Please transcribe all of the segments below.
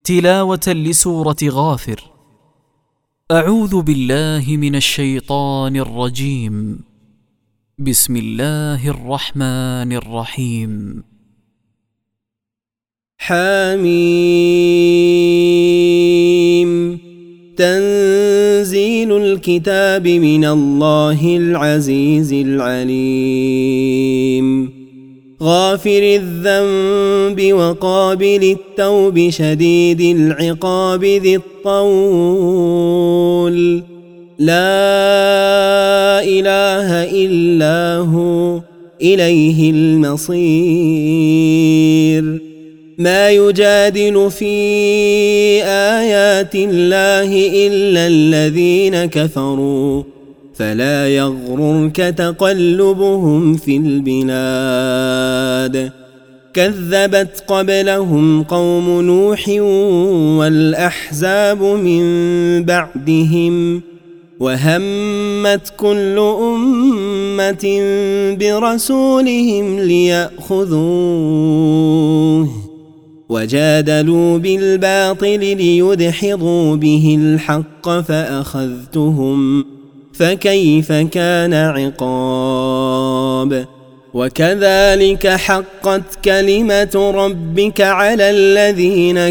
تلاوة لسورة غافر. أعوذ بالله من الشيطان الرجيم. بسم الله الرحمن الرحيم. حميم. تنزيل الكتاب من الله العزيز العليم. غافر الذنب وقابل التوب شديد العقاب ذي الطول. لا إله إلا هو إليه المصير. ما يجادل في آيات الله إلا الذين كفروا فلا يغررك تقلبهم في البلاد. كذبت قبلهم قوم نوح والأحزاب من بعدهم وهمت كل أمة برسولهم ليأخذوه وجادلوا بالباطل ليدحضوا به الحق فأخذتهم فكيف كان عقاب. وكذلك حقت كلمة ربك على الذين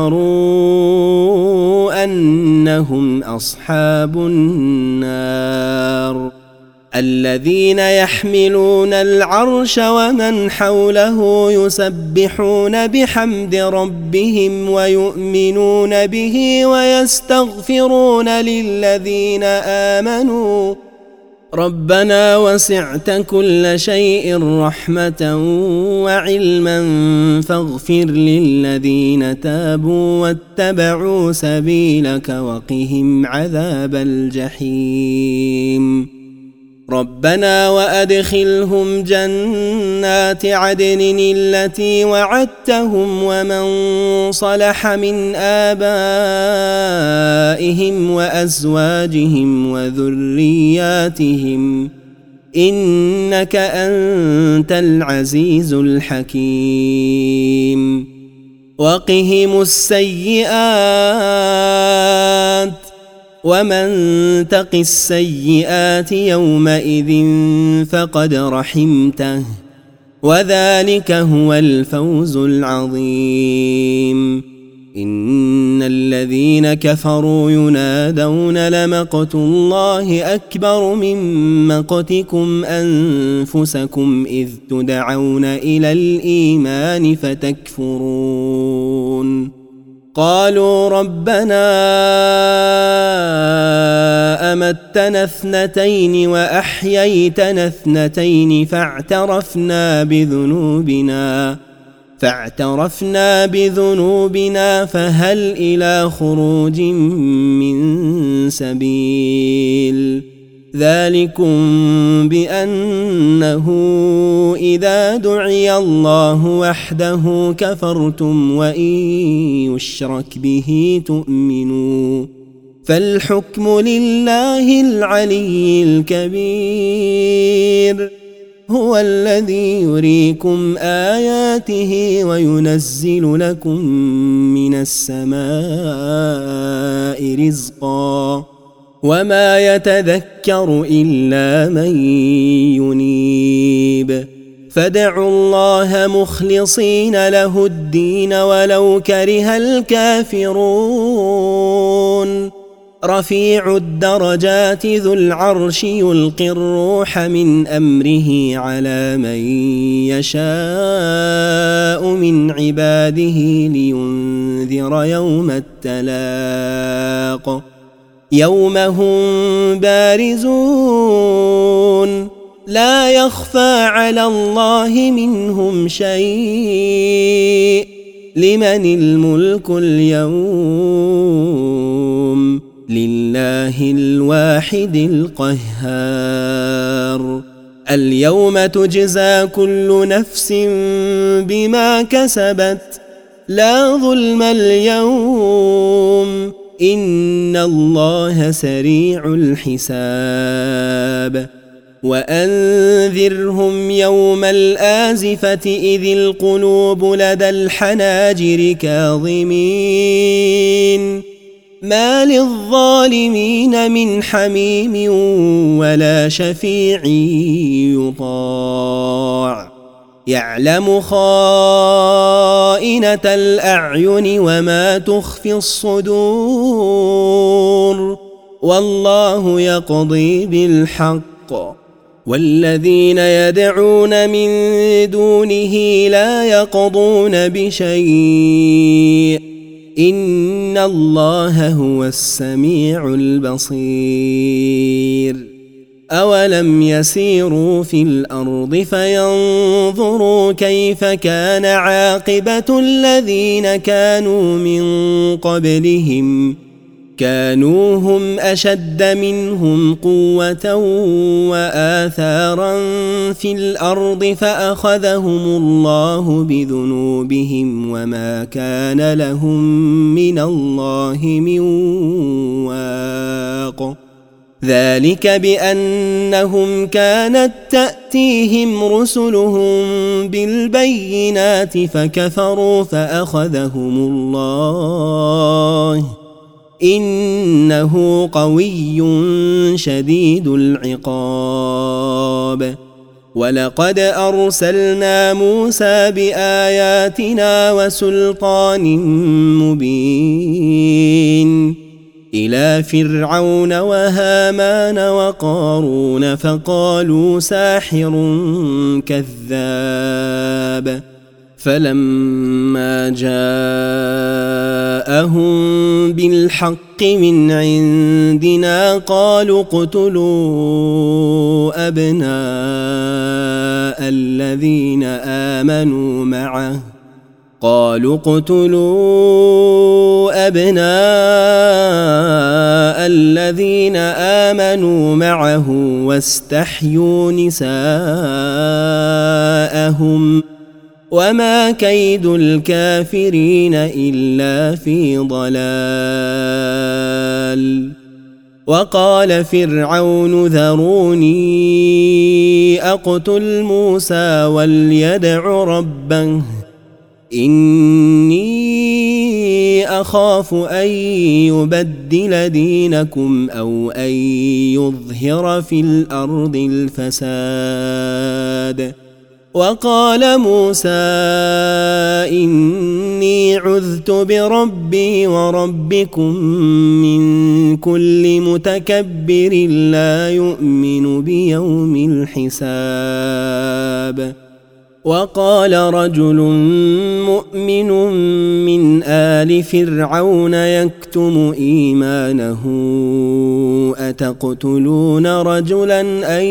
كفروا أنهم أصحاب النار. الذين يحملون العرش ومن حوله يسبحون بحمد ربهم ويؤمنون به ويستغفرون للذين آمنوا ربنا وسعت كل شيء رحمة وعلما فاغفر للذين تابوا واتبعوا سبيلك وقهم عذاب الجحيم. ربنا وأدخلهم جنات عدن التي وعدتهم ومن صلح من آبائهم وأزواجهم وذرياتهم إنك أنت العزيز الحكيم. وقهم السيئات ومن تق السيئات يومئذ فقد رحمته وذلك هو الفوز العظيم. إن الذين كفروا ينادون لمقت الله أكبر من مقتكم أنفسكم إذ تدعون إلى الإيمان فتكفرون. قالوا ربنا أمتنا اثنتين وأحييتنا اثنتين فاعترفنا بذنوبنا فهل إلى خروج من سبيل. ذلكم بأنه إذا دعي الله وحده كفرتم وإن يشرك به تؤمنوا فالحكم لله العلي الكبير. هو الذي يريكم آياته وينزل لكم من السماء رزقا وما يتذكر إلا من ينيب. فادعوا الله مخلصين له الدين ولو كره الكافرون. رفيع الدرجات ذو العرش يلقي الروح من أمره على من يشاء من عباده لينذر يوم التلاق. يوم هم بارزون لا يخفى على الله منهم شيء. لمن الملك اليوم؟ لله الواحد القهار. اليوم تجزى كل نفس بما كسبت لا ظلم اليوم إن الله سريع الحساب. وأنذرهم يوم الآزفة إذ القلوب لدى الحناجر كاظمين ما للظالمين من حميم ولا شفيع يطاع يعلم خائنة الأعين وما تخفي الصدور والله يقضي بالحق والذين يدعون من دونه لا يقضون بشيء إن الله هو السميع البصير أولم يسيروا في الأرض فينظروا كيف كان عاقبة الذين كانوا من قبلهم كانوا هم أشد منهم قوة وآثارا في الأرض فأخذهم الله بذنوبهم وما كان لهم من الله من واق ذلك بأنهم كانت تأتيهم رسلهم بالبينات فكفروا فأخذهم الله إنه قوي شديد العقاب ولقد أرسلنا موسى بآياتنا وسلطان مبين إلى فرعون وهامان وقارون فقالوا ساحر كذاب فلما جاءهم بالحق من عندنا قالوا اقتلوا أبناء الذين آمنوا معه واستحيوا نساءهم وما كيد الكافرين إلا في ضلال وقال فرعون ذروني أقتل موسى وليدع ربه إني أخاف أن يبدل دينكم أو أن يظهر في الأرض الفساد وقال موسى إني عذت بربي وربكم من كل متكبر لا يؤمن بيوم الحساب وقال رجل مؤمن من آل فرعون يكتم إيمانه أتقتلون رجلا أن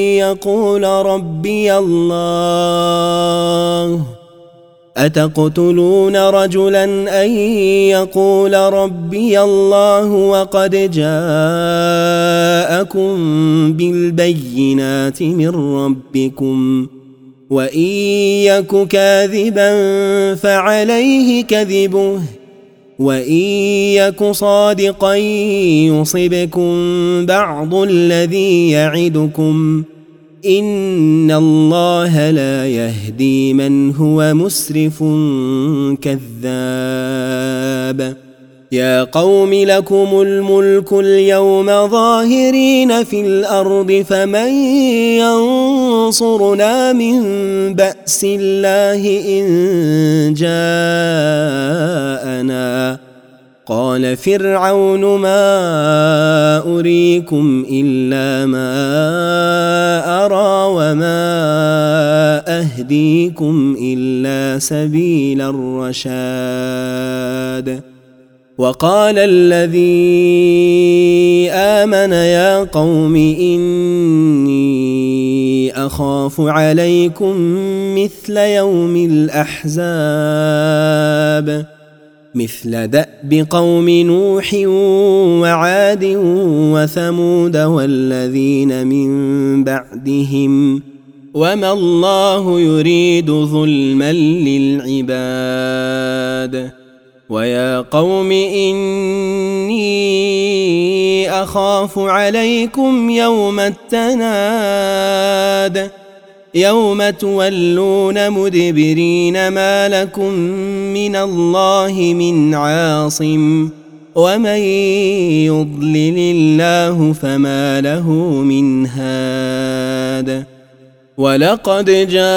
يقول ربي الله وقد جاءكم بالبينات من ربكم وإن يك كاذبا فعليه كذبه وإن يك صادقا يصبكم بعض الذي يعدكم إن الله لا يهدي من هو مسرف كذاب يا قوم لكم الملك اليوم ظاهرين في الأرض فمن ينصرنا من بأس الله إن جاءنا قال فرعون ما أريكم إلا ما أرى وما أهديكم إلا سبيل الرشاد وقال الذي آمن يا قوم إني أخاف عليكم مثل يوم الأحزاب مثل دأب قوم نوح وعاد وثمود والذين من بعدهم وما الله يريد ظلما للعباد ويا قوم إني إني أخاف عليكم يوم التناد يوم تولون مدبرين ما لكم من الله من عاصم ومن يضلل الله فما له من هاد ولقد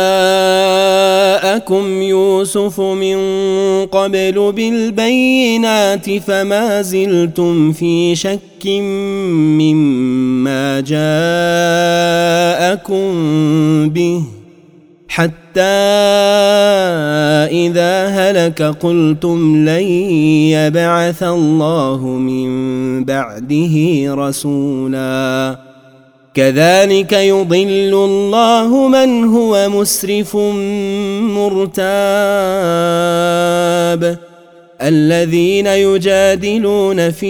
جاءكم يوسف من قبل بالبينات فما زلتم في شك مما جاءكم به حتى إذا هلك قلتم لن يبعث الله من بعده رسولا كذلك يضل الله من هو مسرف مرتاب الذين يجادلون في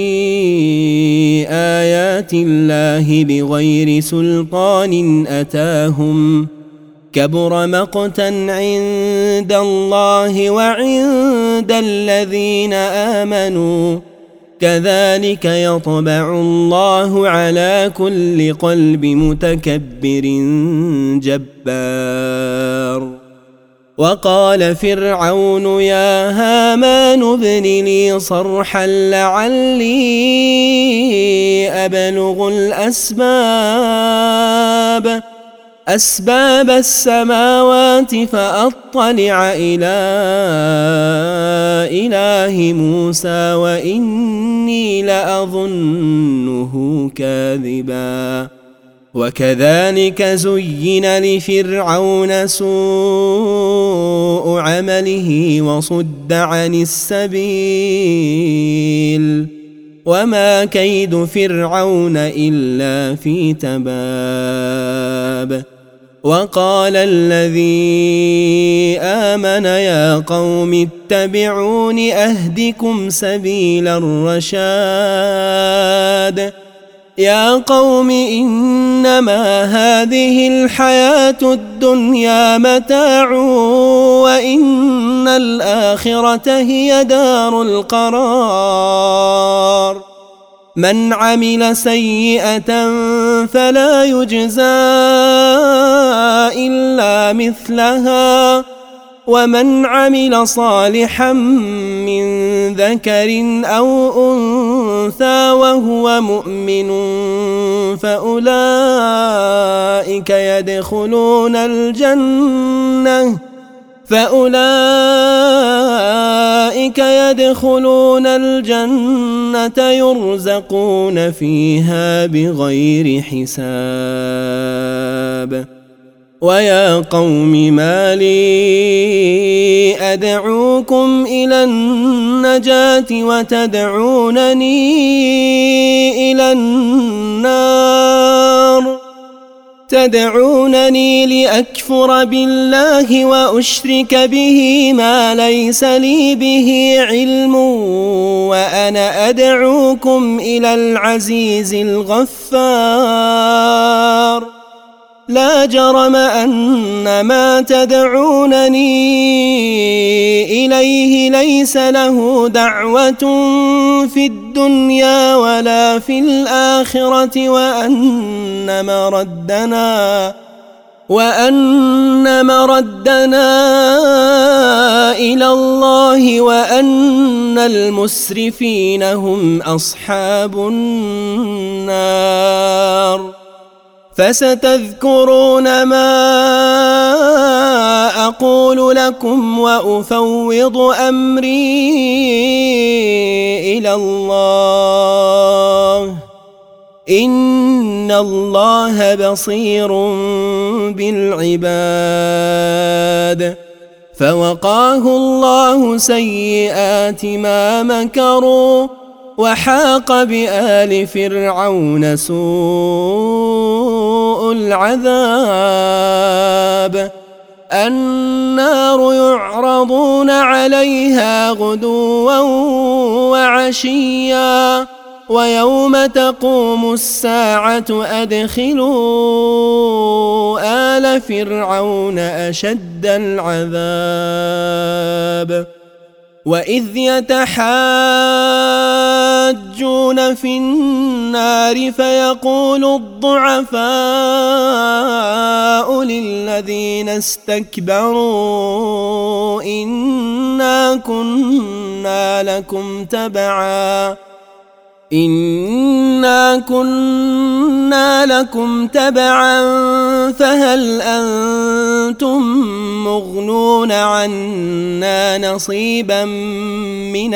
آيات الله بغير سلطان أتاهم كبر مقتا عند الله وعند الذين آمنوا كذلك يطبع الله على كل قلب متكبر جبار وقال فرعون يا هامان ابن لي صرحا لعلي أبلغ أسباب السماوات فأطلع إلى إله موسى وإني لأظنه كاذبا وكذلك زين لفرعون سوء عمله وصد عن السبيل وما كيد فرعون إلا في تباب وقال الذي آمن يا قوم اتبعون أهدكم سبيل الرشاد يا قوم إنما هذه الحياة الدنيا متاع وإن الآخرة هي دار القرار من عمل سيئة فلا يجزى إلا مثلها ومن عمل صالحا من ذكر أو أنثى وهو مؤمن فأولئك يدخلون الجنة يرزقون فيها بغير حساب ويا قوم ما لي أدعوكم إلى النجاة وتدعونني إلى النار تدعونني لأكفر بالله وأشرك به ما ليس لي به علم وأنا أدعوكم إلى العزيز الغفار لا جرم أن ما تدعونني إليه ليس له دعوة في الدنيا ولا في الآخرة وأن مردنا إلى الله وأن المسرفين هم أصحاب النار فستذكرون ما أقول لكم وأفوض أمري إلى الله إن الله بصير بالعباد فوقاه الله سيئات ما مكروا وحاق بآل فرعون سوء العذاب النار يعرضون عليها غدوا وعشيا ويوم تقوم الساعة أدخلوا آل فرعون أشد العذاب وإذ يتحاجون في النار فيقول الضعفاء للذين استكبروا إنا كنا لكم تبعا فهل أنتم مغنون عنا نصيبا من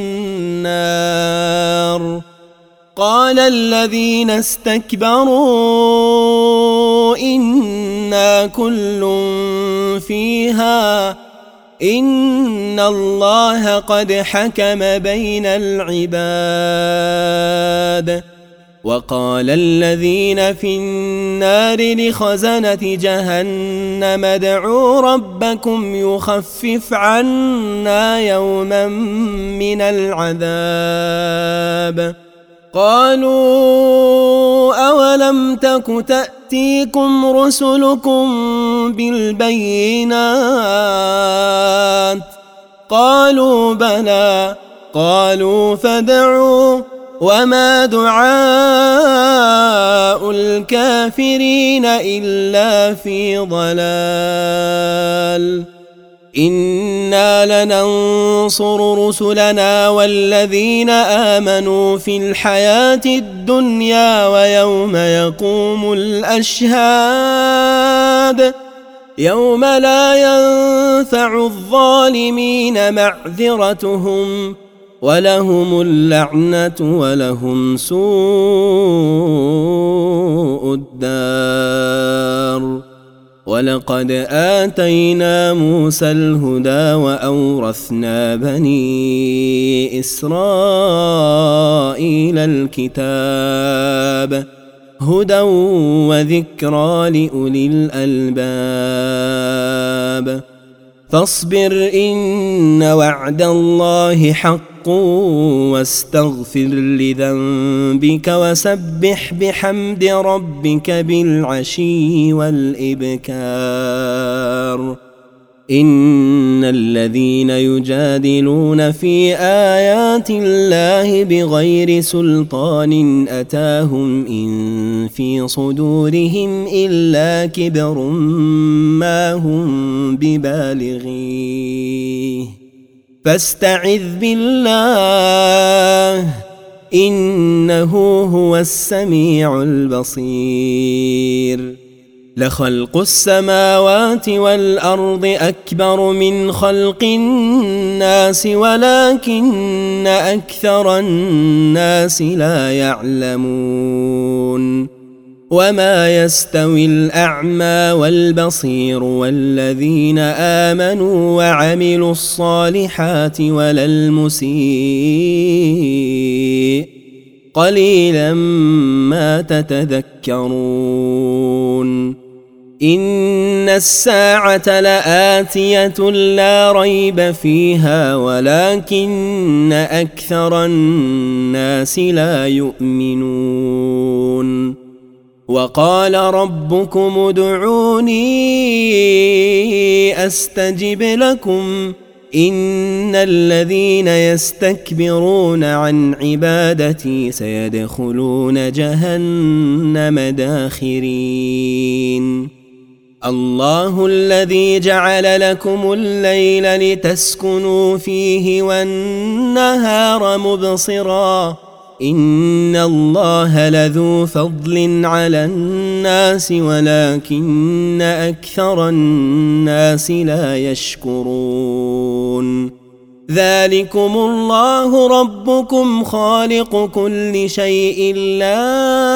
النار قال الذين استكبروا إنا كل فيها إن الله قد حكم بين العباد وقال الذين في النار لخزنة جهنم ادعوا ربكم يخفف عنا يوما من العذاب قالوا أولم تك تأتيكم رسلكم بالبينات قالوا بلى قالوا فادعوا وما دعاء الكافرين إلا في ضلال إنا لننصر رسلنا والذين آمنوا في الحياة الدنيا ويوم يقوم الأشهاد يوم لا ينفع الظالمين معذرتهم ولهم اللعنة ولهم سوء الدار ولقد آتينا موسى الهدى وأورثنا بني إسرائيل الكتاب هدى وذكرى لأولي الألباب فاصبر إن وعد الله حق واستغفر لذنبك وسبح بحمد ربك بالعشي والإبكار إن الذين يجادلون في آيات الله بغير سلطان أتاهم إن في صدورهم إلا كبر ما هم ببالغيه فاستعذ بالله إنه هو السميع البصير لخلق السماوات والأرض أكبر من خلق الناس ولكن أكثر الناس لا يعلمون وما يستوي الأعمى والبصير والذين آمنوا وعملوا الصالحات ولا المسيء قليلا ما تتذكرون إن الساعة لآتية لا ريب فيها ولكن أكثر الناس لا يؤمنون وقال ربكم ادعوني أستجب لكم إن الذين يستكبرون عن عبادتي سيدخلون جهنم داخرين الله الذي جعل لكم الليل لتسكنوا فيه والنهار مبصرا إن الله لذو فضل على الناس ولكن أكثر الناس لا يشكرون ذلكم الله ربكم خالق كل شيء لا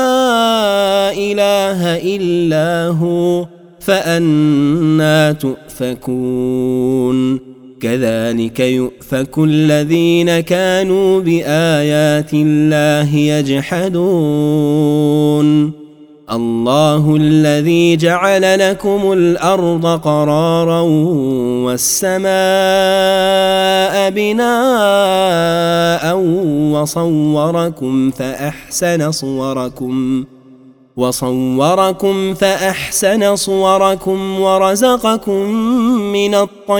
إله إلا هو فأنى تؤفكون كذلك يؤفك الذين كانوا بآيات الله يجحدون الله الذي جعل لكم الأرض قرارا والسماء بناء وصوركم فأحسن صوركم وصوركم فأحسن صوركم ورزقكم من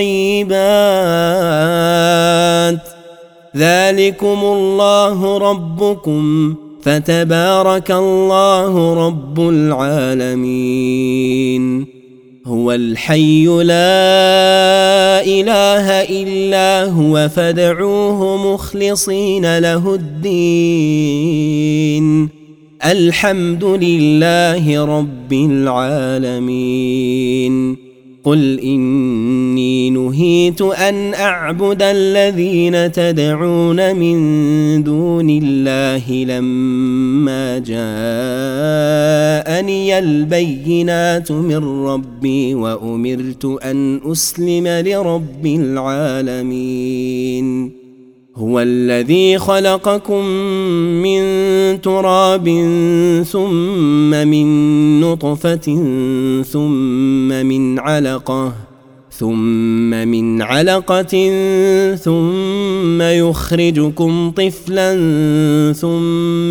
الطيبات ذلكم الله ربكم فتبارك الله رب العالمين هو الحي لا إله إلا هو فادعوه مخلصين له الدين الحمد لله رب العالمين قل إني نهيت أن أعبد الذين تدعون من دون الله لما جاءني البينات من ربي وأمرت أن أسلم لرب العالمين هو الذي خلقكم من تراب ثم من نطفة ثم من علقة ثم يخرجكم طفلا ثم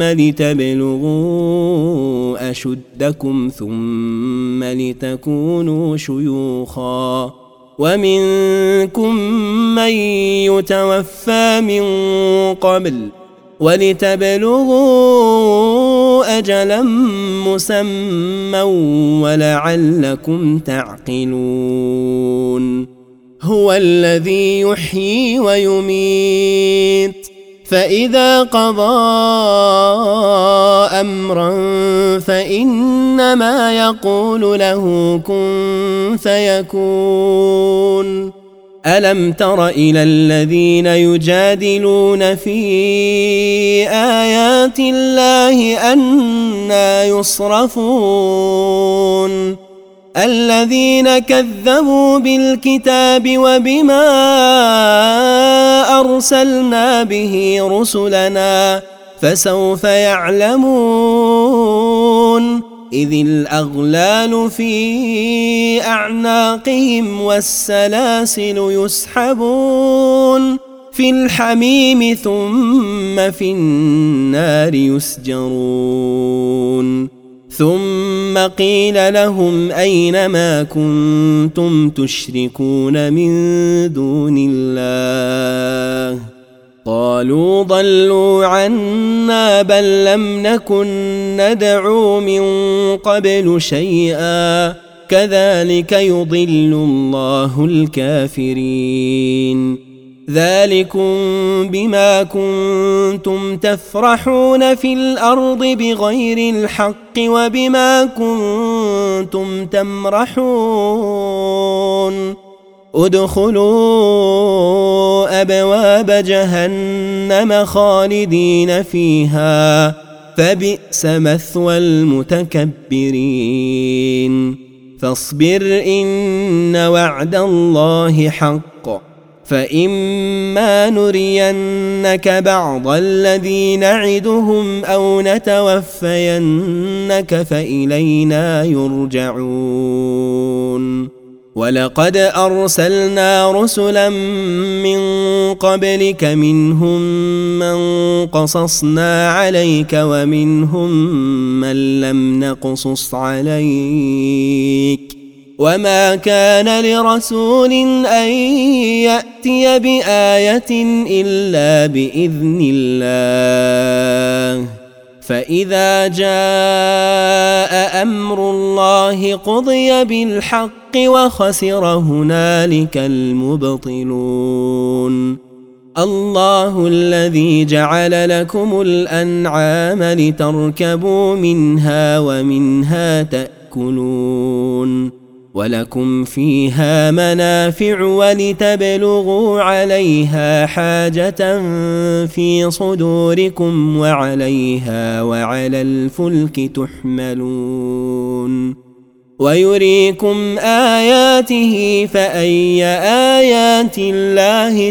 لتبلغوا أشدكم ثم لتكونوا شيوخا ومنكم من يتوفى من قبل ولتبلغوا أجلا مسمى ولعلكم تعقلون هو الذي يحيي ويميت فإذا قضى أمرا فإنما يقول له كن فيكون ألم تر إلى الذين يجادلون في آيات الله أنى يصرفون الذين كذبوا بالكتاب وبما أرسلنا به رسلنا فسوف يعلمون إذ الأغلال في أعناقهم والسلاسل يسحبون في الحميم ثم في النار يسجرون ثم قيل لهم أين ما كنتم تشركون من دون الله قالوا ضلوا عنا بل لم نكن ندعو من قبل شيئا كذلك يضل الله الكافرين ذلكم بما كنتم تفرحون في الأرض بغير الحق وبما كنتم تمرحون ادخلوا أبواب جهنم خالدين فيها فبئس مثوى المتكبرين فاصبر إن وعد الله حق فإما نرينك بعض الذي نعدهم أو نتوفينك فإلينا يرجعون ولقد أرسلنا رسلا من قبلك منهم من قصصنا عليك ومنهم من لم نقصص عليك وما كان لرسول أن يأتي بآية إلا بإذن الله فإذا جاء أمر الله قضي بالحق وخسر هنالك المبطلون الله الذي جعل لكم الأنعام لتركبوا منها ومنها تأكلون ولكم فيها منافع ولتبلغوا عليها حاجة في صدوركم وعليها وعلى الفلك تحملون ويريكم آياته فأي آيات الله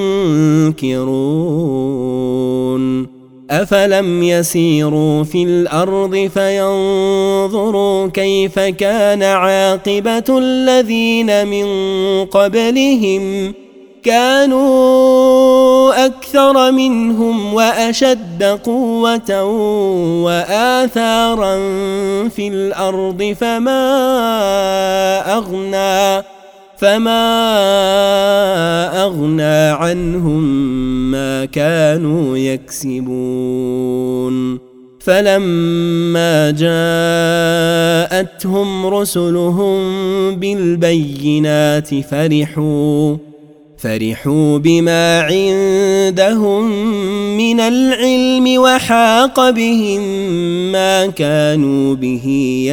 تنكرون أفلم يسيروا في الأرض فينظروا كيف كان عاقبة الذين من قبلهم كانوا أكثر منهم وأشد قوة وآثارا في الأرض فما أغنى عنهم ما كانوا يكسبون فلما جاءتهم رسلهم بالبينات فرحوا بما عندهم من العلم وحاق بهم ما كانوا به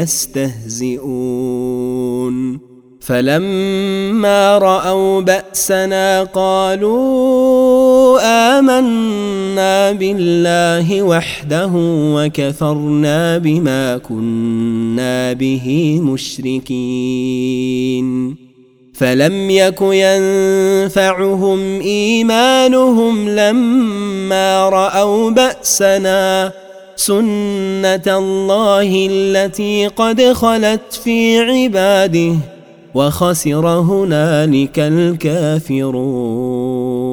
يستهزئون فلما رأوا بأسنا قالوا آمنا بالله وحده وكفرنا بما كنا به مشركين فلم يك ينفعهم إيمانهم لما رأوا بأسنا سنة الله التي قد خلت في عباده وخسر هنالك الكافرون.